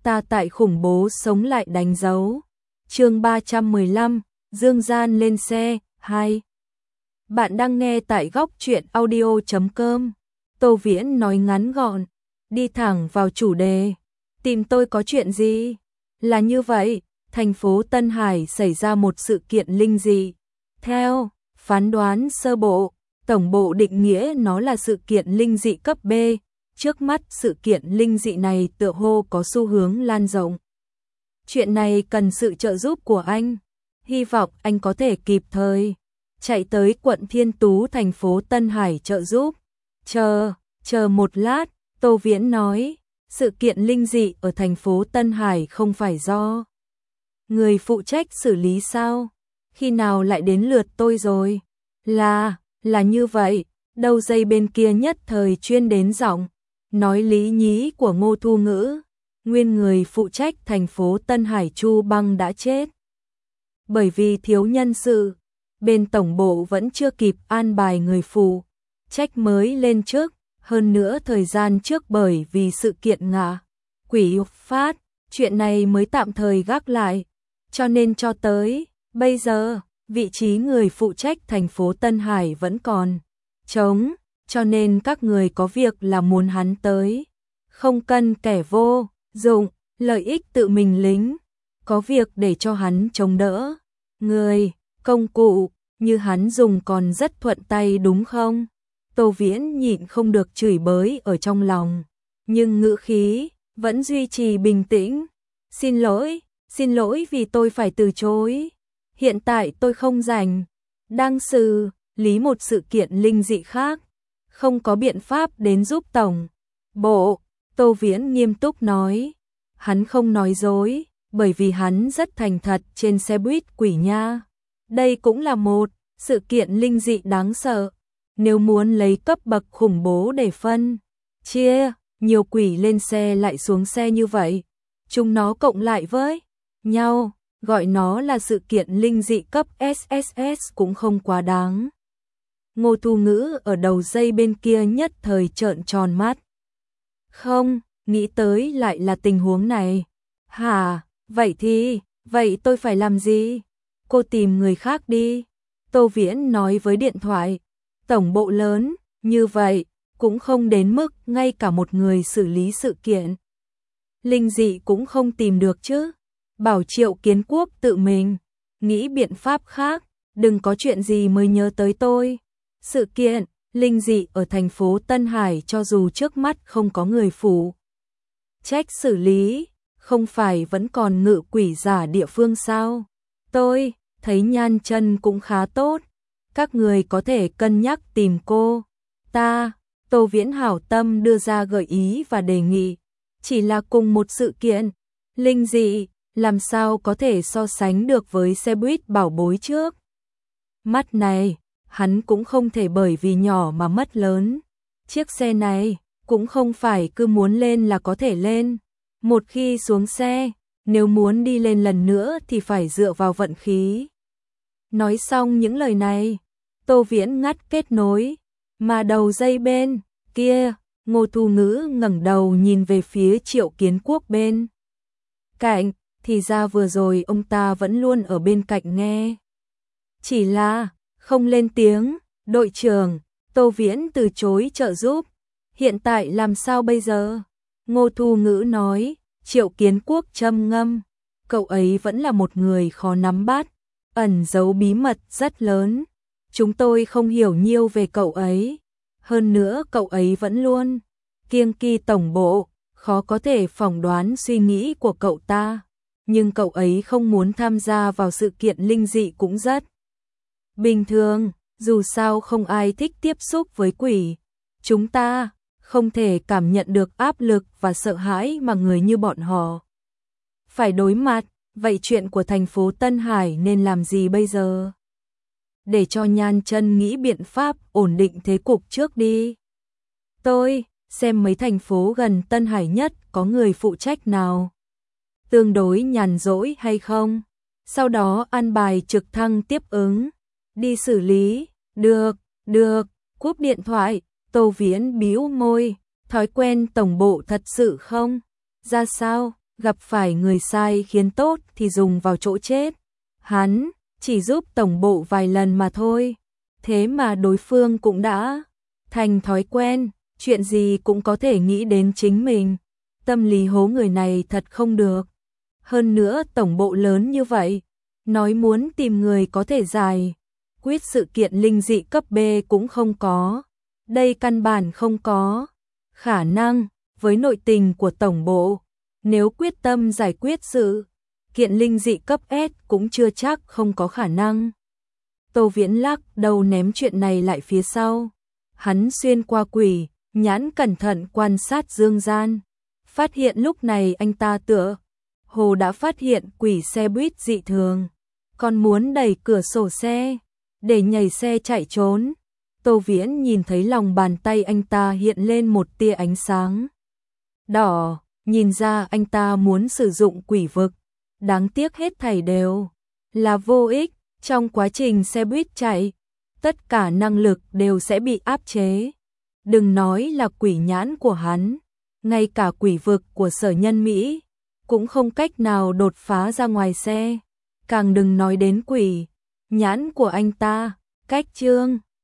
ta tại khủng bố sống lại đánh dấu. Chương 315, Dương Gian lên xe, 2. Bạn đang nghe tại góc truyện audio.com. Tô Viễn nói ngắn gọn, đi thẳng vào chủ đề. Tìm tôi có chuyện gì? Là như vậy, thành phố Tân Hải xảy ra một sự kiện linh dị. Theo phán đoán sơ bộ, tổng bộ định nghĩa nó là sự kiện linh dị cấp B. Trước mắt sự kiện linh dị này tựa hồ có xu hướng lan rộng. Chuyện này cần sự trợ giúp của anh. Hy vọng anh có thể kịp thời chạy tới quận Thiên Tú thành phố Tân Hải trợ giúp. Chờ một lát, Tô Viễn nói, sự kiện linh dị ở thành phố Tân Hải không phải do người phụ trách xử lý sao? Khi nào lại đến lượt tôi rồi? Là như vậy, đầu dây bên kia nhất thời chuyên đến giọng nói lý nhí của Ngô Thu Ngữ, nguyên người phụ trách thành phố Tân Hải Chu Băng đã chết. Bởi vì thiếu nhân sự, bên tổng bộ vẫn chưa kịp an bài người phụ trách mới lên chức, hơn nữa thời gian trước bởi vì sự kiện ngạ quỷ phát, chuyện này mới tạm thời gác lại, cho nên cho tới bây giờ, vị trí người phụ trách thành phố Tân Hải vẫn còn trống, cho nên các người có việc là muốn hắn tới, không cần kẻ vô dụng, lợi ích tự mình lính, có việc để cho hắn chống đỡ. Người, công cụ, như hắn dùng còn rất thuận tay đúng không? Tô Viễn nhịn không được chửi bới ở trong lòng, nhưng ngữ khí vẫn duy trì bình tĩnh. Xin lỗi vì tôi phải từ chối. Hiện tại tôi không rảnh, đang xử lý một sự kiện linh dị khác, không có biện pháp đến giúp tổng bộ. Tô Viễn nghiêm túc nói, hắn không nói dối, bởi vì hắn rất thành thật trên xe buýt quỷ nha. Đây cũng là một sự kiện linh dị đáng sợ. Nếu muốn lấy cấp bậc khủng bố để phân chia nhiều quỷ lên xe lại xuống xe như vậy, chúng nó cộng lại với nhau, gọi nó là sự kiện linh dị cấp SSS cũng không quá đáng. Ngô Thu Ngữ ở đầu dây bên kia nhất thời trợn tròn mắt. Không, nghĩ tới lại là tình huống này. Hả, vậy tôi phải làm gì? Cô tìm người khác đi. Tô Viễn nói với điện thoại. Tổng bộ lớn, như vậy, cũng không đến mức ngay cả một người xử lý sự kiện linh dị cũng không tìm được chứ. Bảo Triệu Kiến Quốc tự mình nghĩ biện pháp khác, đừng có chuyện gì mới nhớ tới tôi. Sự kiện linh dị ở thành phố Tân Hải cho dù trước mắt không có người phụ trách xử lý, không phải vẫn còn ngự quỷ giả địa phương sao? Tôi thấy Nhan Chân cũng khá tốt, các người có thể cân nhắc tìm cô ta. Tô Viễn hảo tâm đưa ra gợi ý và đề nghị, chỉ là cùng một sự kiện linh dị, làm sao có thể so sánh được với xe buýt bảo bối trước. Mắt này, hắn cũng không thể bởi vì nhỏ mà mất lớn. Chiếc xe này cũng không phải cứ muốn lên là có thể lên. Một khi xuống xe, nếu muốn đi lên lần nữa thì phải dựa vào vận khí. Nói xong những lời này, Tô Viễn ngắt kết nối, mà đầu dây bên kia, Ngô Thu Ngữ ngẩng đầu nhìn về phía Triệu Kiến Quốc bên cạnh, thì ra vừa rồi ông ta vẫn luôn ở bên cạnh nghe. Chỉ là không lên tiếng. Đội trưởng, Tô Viễn từ chối trợ giúp. Hiện tại làm sao bây giờ? Ngô Thu Ngữ nói. Triệu Kiến Quốc trầm ngâm. Cậu ấy vẫn là một người khó nắm bắt, ẩn giấu bí mật rất lớn. Chúng tôi không hiểu nhiều về cậu ấy. Hơn nữa cậu ấy vẫn luôn kiêng kỵ tổng bộ, khó có thể phỏng đoán suy nghĩ của cậu ta. Nhưng cậu ấy không muốn tham gia vào sự kiện linh dị cũng rất bình thường, dù sao không ai thích tiếp xúc với quỷ. Chúng ta không thể cảm nhận được áp lực và sợ hãi mà người như bọn họ phải đối mặt. Vậy chuyện của thành phố Tân Hải nên làm gì bây giờ? Để cho Nhan Chân nghĩ biện pháp ổn định thế cục trước đi. Tôi xem mấy thành phố gần Tân Hải nhất có người phụ trách nào tương đối nhàn rỗi hay không. Sau đó an bài trực thăng tiếp ứng đi xử lý. Được, cúp điện thoại. Tô Viễn bĩu môi, thói quen tổng bộ thật sự không ra sao? gặp phải người sai khiến tốt thì dùng vào chỗ chết. Hắn chỉ giúp tổng bộ vài lần mà thôi, thế mà đối phương cũng đã thành thói quen, chuyện gì cũng có thể nghĩ đến chính mình. Tâm lý hố người này thật không được. Hơn nữa tổng bộ lớn như vậy, nói muốn tìm người có thể giải quyết sự kiện linh dị cấp B cũng không có. Đây căn bản không có khả năng. Với nội tình của tổng bộ, nếu quyết tâm giải quyết sự kiện linh dị cấp S cũng chưa chắc không có khả năng. Tô Viễn lắc đầu ném chuyện này lại phía sau. Hắn xuyên qua quỷ nhãn cẩn thận quan sát Dương Gian, phát hiện lúc này anh ta tựa hồ đã phát hiện quỷ xe buýt dị thường, còn muốn đẩy cửa sổ xe để nhảy xe chạy trốn. Tô Viễn nhìn thấy lòng bàn tay anh ta hiện lên một tia ánh sáng đỏ, nhìn ra anh ta muốn sử dụng quỷ vực. Đáng tiếc hết thảy đều là vô ích, trong quá trình xe buýt chạy, tất cả năng lực đều sẽ bị áp chế. Đừng nói là quỷ nhãn của hắn, ngay cả quỷ vực của Sở Nhân Mỹ cũng không cách nào đột phá ra ngoài xe, càng đừng nói đến quỷ nhãn của anh ta. Cách chương